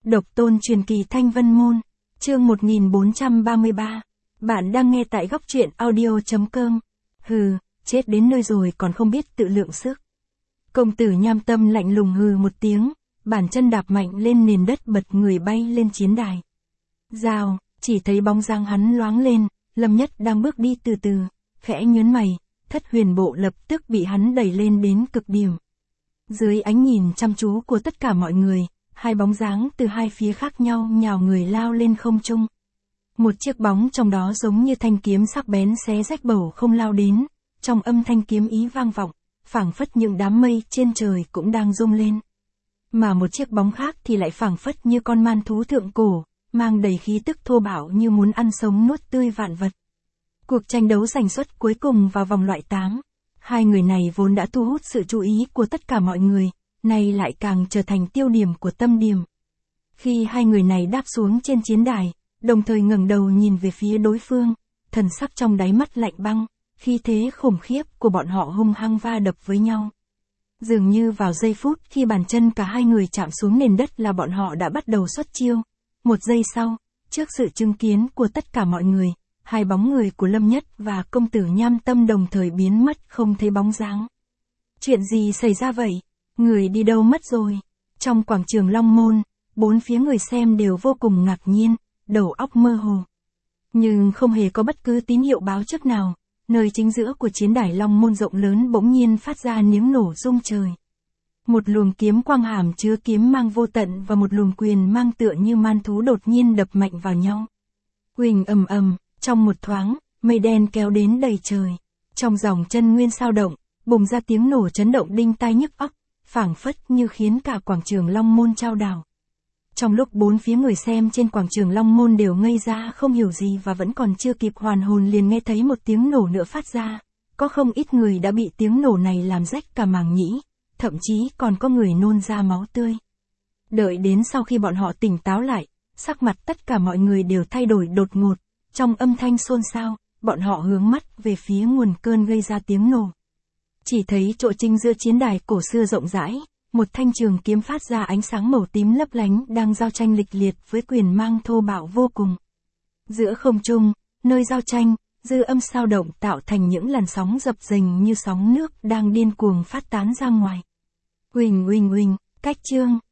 Độc tôn truyền kỳ Thanh Vân Môn, chương 1433. Bạn đang nghe tại góc truyện audio.com. Hừ, chết đến nơi rồi còn không biết tự lượng sức. Công tử Nham Tâm lạnh lùng hừ một tiếng, bàn chân đạp mạnh lên nền đất bật người bay lên chiến đài. Rào, chỉ thấy bóng dáng hắn loáng lên, Lâm Nhất đang bước đi từ từ, khẽ nhớn mày, Thất Huyền Bộ lập tức bị hắn đẩy lên đến cực điểm. Dưới ánh nhìn chăm chú của tất cả mọi người, hai bóng dáng từ hai phía khác nhau nhào người lao lên không trung. Một chiếc bóng trong đó giống như thanh kiếm sắc bén xé rách bầu không lao đến, trong âm thanh kiếm ý vang vọng, phảng phất những đám mây trên trời cũng đang rung lên. Mà một chiếc bóng khác thì lại phảng phất như con man thú thượng cổ, mang đầy khí tức thô bạo như muốn ăn sống nuốt tươi vạn vật. Cuộc tranh đấu giành suất cuối cùng vào vòng loại 8. Hai người này vốn đã thu hút sự chú ý của tất cả mọi người, nay lại càng trở thành tiêu điểm của tâm điểm. Khi hai người này đáp xuống trên chiến đài, đồng thời ngẩng đầu nhìn về phía đối phương, thần sắc trong đáy mắt lạnh băng, khí thế khủng khiếp của bọn họ hung hăng va đập với nhau. Dường như vào giây phút khi bàn chân cả hai người chạm xuống nền đất là bọn họ đã bắt đầu xuất chiêu. Một giây sau, trước sự chứng kiến của tất cả mọi người, hai bóng người của Lâm Nhất và công tử Nham Tâm đồng thời biến mất không thấy bóng dáng. Chuyện gì xảy ra vậy? Người đi đâu mất rồi? Trong quảng trường Long Môn, bốn phía người xem đều vô cùng ngạc nhiên, đầu óc mơ hồ. Nhưng không hề có bất cứ tín hiệu báo trước nào, nơi chính giữa của chiến đài Long Môn rộng lớn bỗng nhiên phát ra tiếng nổ rung trời. Một luồng kiếm quang hàm chứa kiếm mang vô tận và một luồng quyền mang tựa như man thú đột nhiên đập mạnh vào nhau. Huỳnh ầm ầm, trong một thoáng, mây đen kéo đến đầy trời. Trong dòng chân nguyên sao động, bùng ra tiếng nổ chấn động đinh tai nhức óc, phảng phất như khiến cả quảng trường Long Môn chao đảo. Trong lúc bốn phía người xem trên quảng trường Long Môn đều ngây ra không hiểu gì và vẫn còn chưa kịp hoàn hồn liền nghe thấy một tiếng nổ nữa phát ra. Có không ít người đã bị tiếng nổ này làm rách cả màng nhĩ, thậm chí còn có người nôn ra máu tươi. Đợi đến sau khi bọn họ tỉnh táo lại, sắc mặt tất cả mọi người đều thay đổi đột ngột, trong âm thanh xôn xao, bọn họ hướng mắt về phía nguồn cơn gây ra tiếng nổ. Chỉ thấy chỗ chính giữa chiến đài cổ xưa rộng rãi, một thanh trường kiếm phát ra ánh sáng màu tím lấp lánh đang giao tranh lịch liệt với quyền mang thô bạo vô cùng. Giữa không trung, nơi giao tranh, dư âm sao động tạo thành những làn sóng dập dềnh như sóng nước đang điên cuồng phát tán ra ngoài. Huỳnh huỳnh huỳnh, cách chương.